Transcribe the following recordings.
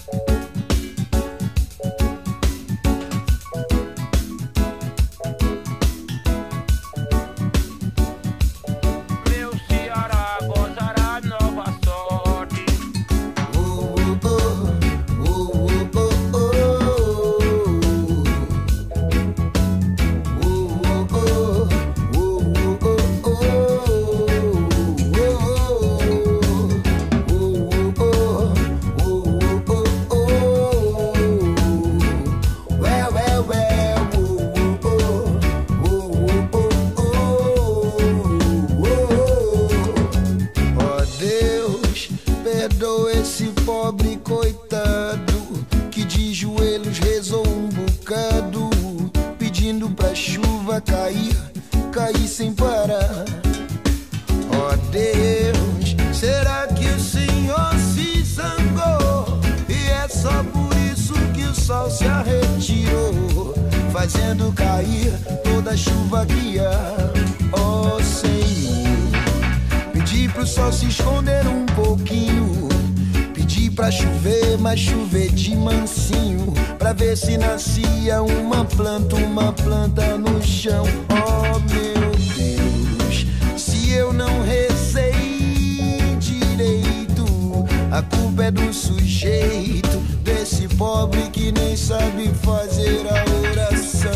Perdoa esse pobre coitado que de joelhos rezou um bocado, pedindo pra chuva cair, cair sem parar. Ó Deus, será que o Senhor se zangou? E é só por isso que o sol se retirou, fazendo cair toda a chuva que há. Ó Senhor, pedi pro sol se esconder um pouquinho, pedi pra chover, mas chover de mansinho, pra ver se nascia uma planta no chão. Oh meu Deus, se eu não rezei direito, a culpa é do sujeito, desse pobre que nem sabe fazer a oração.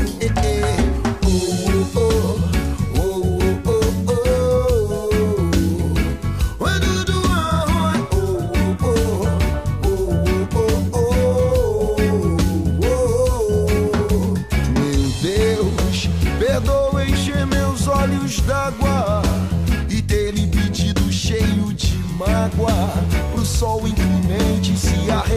Perdoa encher meus olhos d'água e ter lhe pedido cheio de mágoa, pro sol inclemente se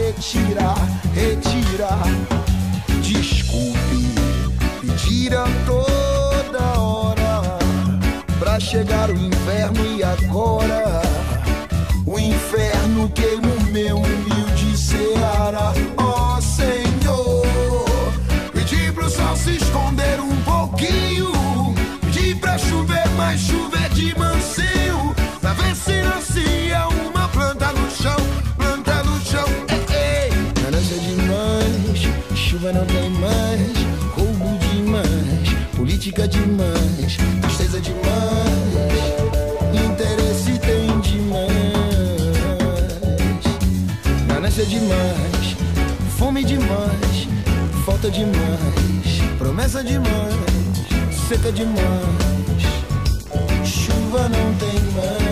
retirar. Desculpe pedir a toda hora, pra chegar o inverno e agora o inferno queima o meu humilde Ceará. Ó Senhor, pedi pro sol se esconder um pouquinho, pedi pra chover, mas chover de mansinho, pra ver se nascia uma planta no chão. Ganância demais, chuva não tem mais, roubo demais, política demais, tristeza demais, interesse tem demais. Ganância demais, fome demais, falta demais, promessa demais, seca demais, chuva não tem mais.